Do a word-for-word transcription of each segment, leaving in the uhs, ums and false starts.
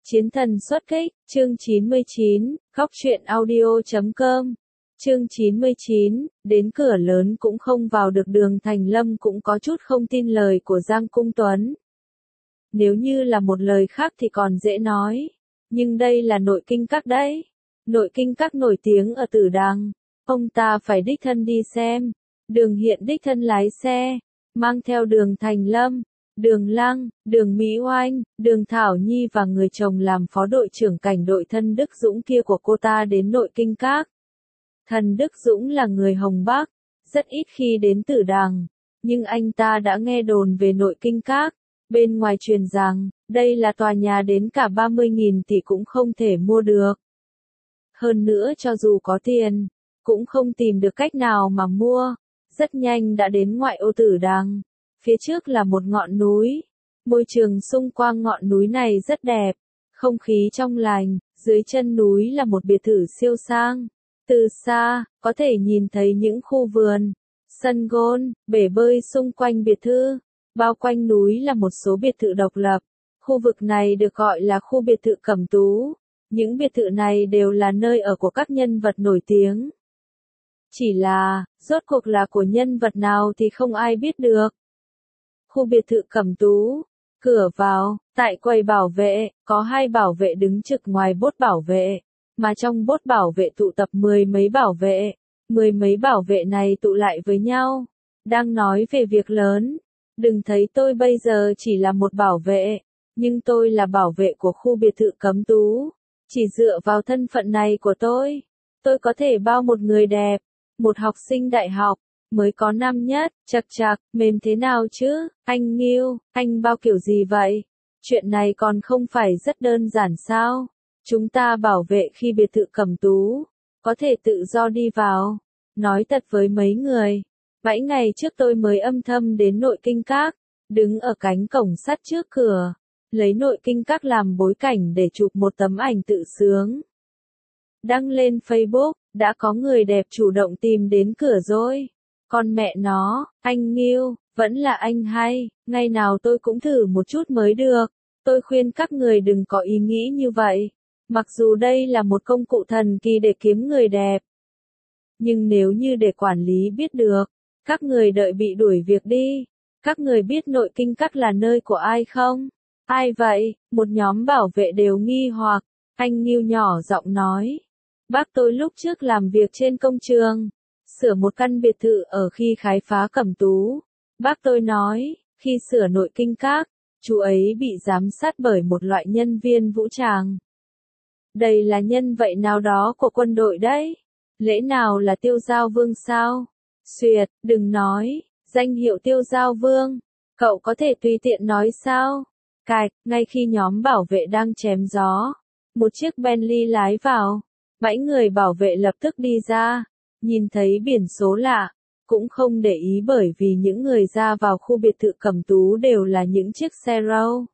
Chiến thần xuất kích, chương chín mươi chín, góc truyện audio chấm com. Chương chín mươi chín, đến cửa lớn cũng không vào được. Đường Thành Lâm cũng có chút không tin lời của Giang Cung Tuấn. Nếu như là một lời khác thì còn dễ nói, nhưng đây là nội kinh các đấy. Nội kinh các nổi tiếng ở Tử Đằng, ông ta phải đích thân đi xem. Đường Hiện đích thân lái xe, mang theo Đường Thành Lâm, Đường Lăng, Đường Mỹ Oanh, Đường Thảo Nhi và người chồng làm phó đội trưởng cảnh đội Thân Đức Dũng kia của cô ta đến nội kinh các. Thân Đức Dũng là người Hồng Bắc, rất ít khi đến Tử Đằng, nhưng anh ta đã nghe đồn về nội kinh các. Bên ngoài truyền rằng, đây là tòa nhà đến cả ba mươi nghìn tỷ cũng không thể mua được. Hơn nữa cho dù có tiền, cũng không tìm được cách nào mà mua. Rất nhanh đã đến ngoại ô Tử Đằng. Phía trước là một ngọn núi. Môi trường xung quanh ngọn núi này rất đẹp, không khí trong lành. Dưới chân núi là một biệt thự siêu sang. Từ xa, có thể nhìn thấy những khu vườn, sân golf, bể bơi xung quanh biệt thự. Bao quanh núi là một số biệt thự độc lập. Khu vực này được gọi là khu biệt thự Cẩm Tú. Những biệt thự này đều là nơi ở của các nhân vật nổi tiếng. Chỉ là, rốt cuộc là của nhân vật nào thì không ai biết được. Khu biệt thự Cẩm Tú, cửa vào, tại quầy bảo vệ, có hai bảo vệ đứng trực ngoài bốt bảo vệ, mà trong bốt bảo vệ tụ tập mười mấy bảo vệ, mười mấy bảo vệ này tụ lại với nhau, đang nói về việc lớn. Đừng thấy tôi bây giờ chỉ là một bảo vệ, nhưng tôi là bảo vệ của khu biệt thự Cẩm Tú. Chỉ dựa vào thân phận này của tôi, tôi có thể bao một người đẹp, một học sinh đại học, mới có năm nhất, chật chật, mềm thế nào chứ, anh Nghiêu, anh bao kiểu gì vậy? Chuyện này còn không phải rất đơn giản sao? Chúng ta bảo vệ khi biệt thự Cẩm Tú, có thể tự do đi vào. Nói thật với mấy người, bảy ngày trước tôi mới âm thầm đến nội kinh các, đứng ở cánh cổng sắt trước cửa, lấy nội kinh các làm bối cảnh để chụp một tấm ảnh tự sướng. Đăng lên Facebook, đã có người đẹp chủ động tìm đến cửa rồi. Con mẹ nó, anh Nghiêu, vẫn là anh hay, ngày nào tôi cũng thử một chút mới được. Tôi khuyên các người đừng có ý nghĩ như vậy. Mặc dù đây là một công cụ thần kỳ để kiếm người đẹp, nhưng nếu như để quản lý biết được, các người đợi bị đuổi việc đi. Các người biết nội kinh các là nơi của ai không? Ai vậy? Một nhóm bảo vệ đều nghi hoặc. Anh Nghiêu nhỏ giọng nói. Bác tôi lúc trước làm việc trên công trường, sửa một căn biệt thự ở khi khai phá Cẩm Tú. Bác tôi nói, khi sửa nội kinh các, chú ấy bị giám sát bởi một loại nhân viên vũ trang. Đây là nhân vậy nào đó của quân đội đấy. Lẽ nào là Tiêu Giao Vương sao? Xuyệt, đừng nói, danh hiệu Tiêu Giao Vương. Cậu có thể tùy tiện nói sao? Cạch, ngay khi nhóm bảo vệ đang chém gió, một chiếc Bentley lái vào. Bảy người bảo vệ lập tức đi ra, nhìn thấy biển số lạ, cũng không để ý bởi vì những người ra vào khu biệt thự Cẩm Tú đều là những chiếc xe Rolls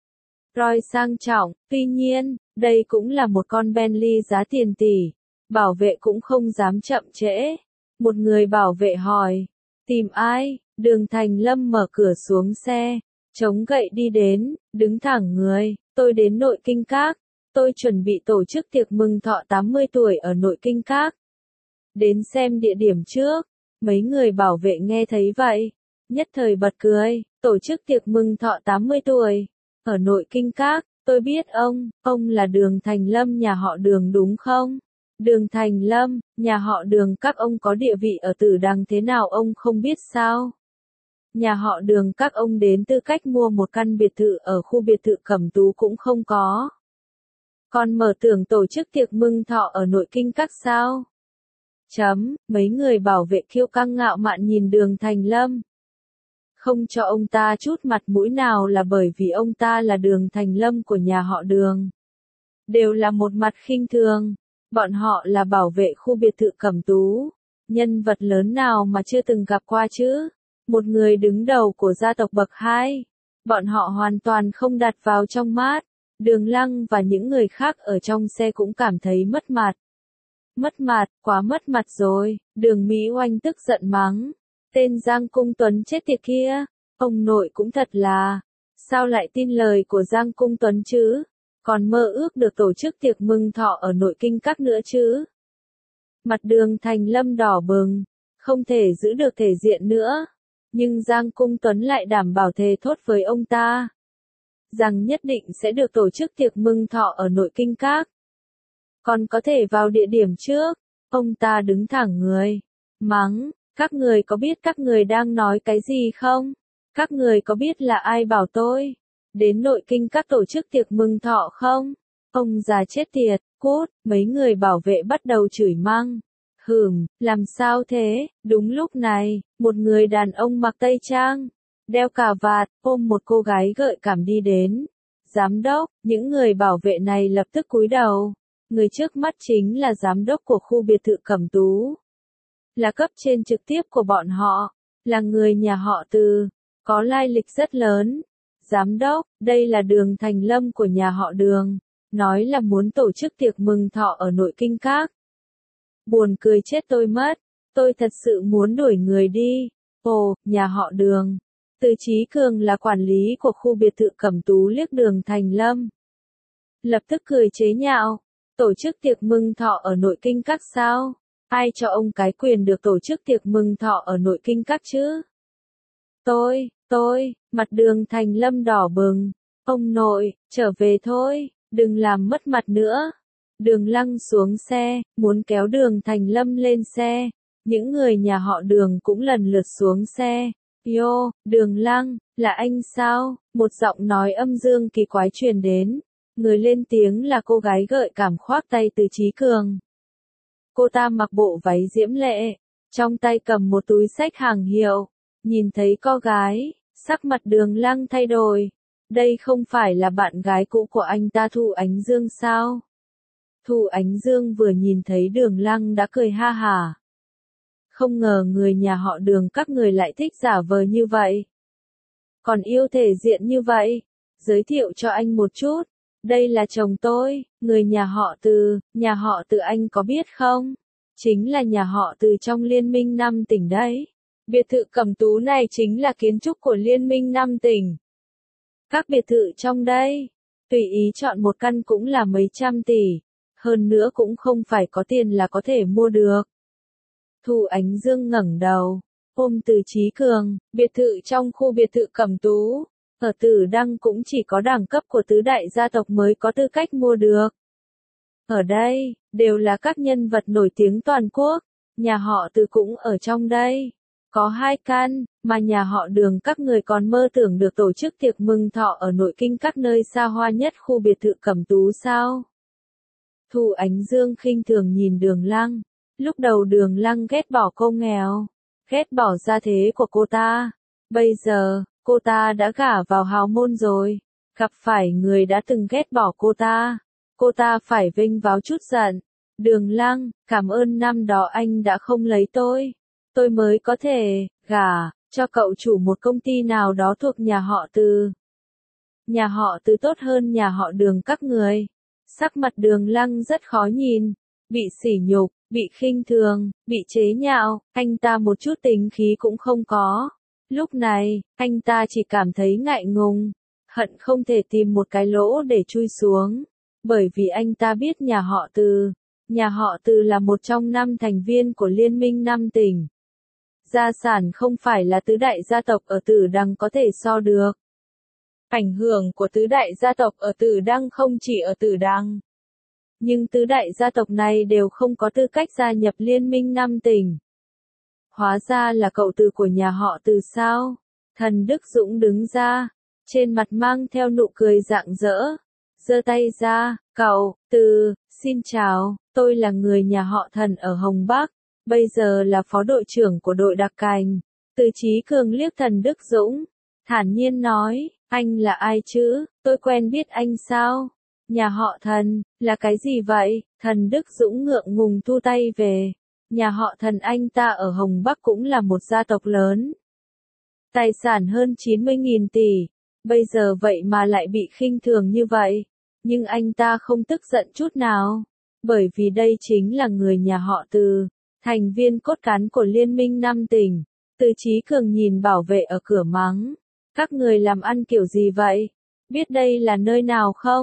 Royce sang trọng. Tuy nhiên, đây cũng là một con Bentley giá tiền tỷ. Bảo vệ cũng không dám chậm trễ. Một người bảo vệ hỏi, tìm ai? Đường Thành Lâm mở cửa xuống xe, chống gậy đi đến, đứng thẳng người, tôi đến nội kinh các. Tôi chuẩn bị tổ chức tiệc mừng thọ tám mươi tuổi ở nội kinh các. Đến xem địa điểm trước. Mấy người bảo vệ nghe thấy vậy, nhất thời bật cười. Tổ chức tiệc mừng thọ tám mươi tuổi ở nội kinh các. Tôi biết ông, ông là Đường Thành Lâm nhà họ Đường đúng không? Đường Thành Lâm, nhà họ Đường các ông có địa vị ở Tử Đằng thế nào ông không biết sao? Nhà họ Đường các ông đến tư cách mua một căn biệt thự ở khu biệt thự Cẩm Tú cũng không có. Còn mở tưởng tổ chức tiệc mừng thọ ở nội kinh các sao? Chấm, mấy người bảo vệ kiêu căng ngạo mạn nhìn Đường Thành Lâm. Không cho ông ta chút mặt mũi nào là bởi vì ông ta là Đường Thành Lâm của nhà họ Đường. Đều là một mặt khinh thường. Bọn họ là bảo vệ khu biệt thự Cẩm Tú. Nhân vật lớn nào mà chưa từng gặp qua chứ? Một người đứng đầu của gia tộc bậc hai. Bọn họ hoàn toàn không đặt vào trong mắt. Đường Lăng và những người khác ở trong xe cũng cảm thấy mất mặt. Mất mặt, quá mất mặt rồi. Đường Mỹ Oanh tức giận mắng. Tên Giang Cung Tuấn chết tiệt kia. Ông nội cũng thật là. Sao lại tin lời của Giang Cung Tuấn chứ? còn mơ ước được tổ chức tiệc mừng thọ ở nội kinh các nữa chứ. Mặt Đường Thành Lâm đỏ bừng, không thể giữ được thể diện nữa, nhưng Giang Cung Tuấn lại đảm bảo thề thốt với ông ta, rằng nhất định sẽ được tổ chức tiệc mừng thọ ở nội kinh các. Còn có thể vào địa điểm trước, ông ta đứng thẳng người, mắng, các người có biết các người đang nói cái gì không? Các người có biết là ai bảo tôi đến nội kinh các tổ chức tiệc mừng thọ không? Ông già chết tiệt, cút, mấy người bảo vệ bắt đầu chửi mắng. Hừm, làm sao thế? Đúng lúc này, một người đàn ông mặc tây trang, đeo cà vạt, ôm một cô gái gợi cảm đi đến. Giám đốc, những người bảo vệ này lập tức cúi đầu. Người trước mắt chính là giám đốc của khu biệt thự Cẩm Tú. Là cấp trên trực tiếp của bọn họ, là người nhà họ Từ, có lai lịch rất lớn. Giám đốc, đây là Đường Thành Lâm của nhà họ Đường, nói là muốn tổ chức tiệc mừng thọ ở nội kinh các. Buồn cười chết tôi mất, tôi thật sự muốn đuổi người đi. Ồ, nhà họ Đường. Từ Chí Cường là quản lý của khu biệt thự Cẩm Tú liếc Đường Thành Lâm, lập tức cười chế nhạo, tổ chức tiệc mừng thọ ở nội kinh các sao? Ai cho ông cái quyền được tổ chức tiệc mừng thọ ở nội kinh các chứ? Tôi, tôi, mặt Đường Thành Lâm đỏ bừng, ông nội, trở về thôi, đừng làm mất mặt nữa. Đường Lăng xuống xe, muốn kéo Đường Thành Lâm lên xe, những người nhà họ Đường cũng lần lượt xuống xe. Yo, Đường Lăng, là anh sao? Một giọng nói âm dương kỳ quái truyền đến. Người lên tiếng là cô gái gợi cảm khoác tay Từ Chí Cường. Cô ta mặc bộ váy diễm lệ, trong tay cầm một túi xách hàng hiệu. Nhìn thấy cô gái, sắc mặt Đường Lăng thay đổi. Đây không phải là bạn gái cũ của anh ta Thu Ánh Dương sao? Thu Ánh Dương vừa nhìn thấy Đường Lăng đã cười ha hả. Không ngờ người nhà họ Đường các người lại thích giả vờ như vậy. Còn yêu thể diện như vậy. Giới thiệu cho anh một chút. Đây là chồng tôi, người nhà họ Từ, nhà họ Từ anh có biết không? Chính là nhà họ Từ trong Liên minh năm tỉnh đấy. Biệt thự Cẩm Tú này chính là kiến trúc của Liên minh năm tỉnh. Các biệt thự trong đây, tùy ý chọn một căn cũng là mấy trăm tỷ. Hơn nữa cũng không phải có tiền là có thể mua được. Thu Ánh Dương ngẩng đầu, ôm Từ Chí Cường, biệt thự trong khu biệt thự Cẩm Tú, ở Tử Đăng cũng chỉ có đẳng cấp của tứ đại gia tộc mới có tư cách mua được. Ở đây, đều là các nhân vật nổi tiếng toàn quốc, nhà họ Từ cũng ở trong đây. Có hai căn, mà nhà họ Đường các người còn mơ tưởng được tổ chức tiệc mừng thọ ở nội kinh các nơi xa hoa nhất khu biệt thự Cẩm Tú sao? Thu Ánh Dương khinh thường nhìn Đường Lăng. Lúc đầu Đường Lăng ghét bỏ cô nghèo, ghét bỏ gia thế của cô ta. Bây giờ, cô ta đã gả vào hào môn rồi, gặp phải người đã từng ghét bỏ cô ta. Cô ta phải vênh váo chút giận. Đường Lăng, cảm ơn năm đó anh đã không lấy tôi. Tôi mới có thể gả cho cậu chủ một công ty nào đó thuộc nhà họ Từ. Nhà họ Từ tốt hơn nhà họ Đường các người. Sắc mặt Đường Lăng rất khó nhìn, bị sỉ nhục, bị khinh thường, bị chế nhạo, anh ta một chút tính khí cũng không có. Lúc này, anh ta chỉ cảm thấy ngại ngùng, hận không thể tìm một cái lỗ để chui xuống. Bởi vì anh ta biết nhà họ Từ, nhà họ Từ là một trong năm thành viên của Liên minh năm tỉnh. Gia sản không phải là tứ đại gia tộc ở Tử Đăng có thể so được. Ảnh hưởng của tứ đại gia tộc ở Tử Đăng không chỉ ở Tử Đăng. Nhưng tứ đại gia tộc này đều không có tư cách gia nhập Liên minh năm tỉnh. Hóa ra là cậu Từ của nhà họ Từ sao? Thần Đức Dũng đứng ra, trên mặt mang theo nụ cười rạng rỡ. Giơ tay ra, cậu, Từ, xin chào, tôi là người nhà họ Thần ở Hồng Bắc, bây giờ là phó đội trưởng của đội đặc cảnh. Từ Chí Cường liếc Thần Đức Dũng, thản nhiên nói, anh là ai chứ, tôi quen biết anh sao? Nhà họ Thần, là cái gì vậy? Thần Đức Dũng ngượng ngùng thu tay về. Nhà họ Thần anh ta ở Hồng Bắc cũng là một gia tộc lớn. Tài sản hơn chín mươi nghìn tỷ. Bây giờ vậy mà lại bị khinh thường như vậy. Nhưng anh ta không tức giận chút nào. Bởi vì đây chính là người nhà họ Từ, thành viên cốt cán của Liên minh năm tỉnh. Từ Chí Cường nhìn bảo vệ ở cửa mắng. Các người làm ăn kiểu gì vậy? Biết đây là nơi nào không?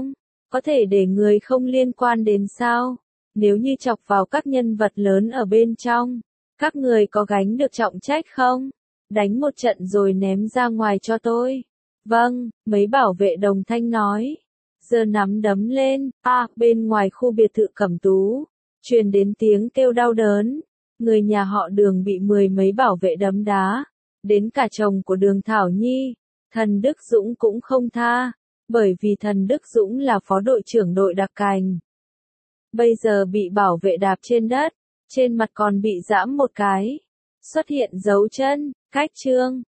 có thể để người không liên quan đến sao? Nếu như chọc vào các nhân vật lớn ở bên trong, các người có gánh được trọng trách không? Đánh một trận rồi ném ra ngoài cho tôi. Vâng, mấy bảo vệ đồng thanh nói. Giơ nắm đấm lên, à, bên ngoài khu biệt thự Cẩm Tú, truyền đến tiếng kêu đau đớn. Người nhà họ Đường bị mười mấy bảo vệ đấm đá, đến cả chồng của Đường Thảo Nhi, Thần Đức Dũng cũng không tha, bởi vì Thần Đức Dũng là phó đội trưởng đội đặc cành. Bây giờ bị bảo vệ đạp trên đất, trên mặt còn bị giãm một cái, xuất hiện dấu chân, cách chương.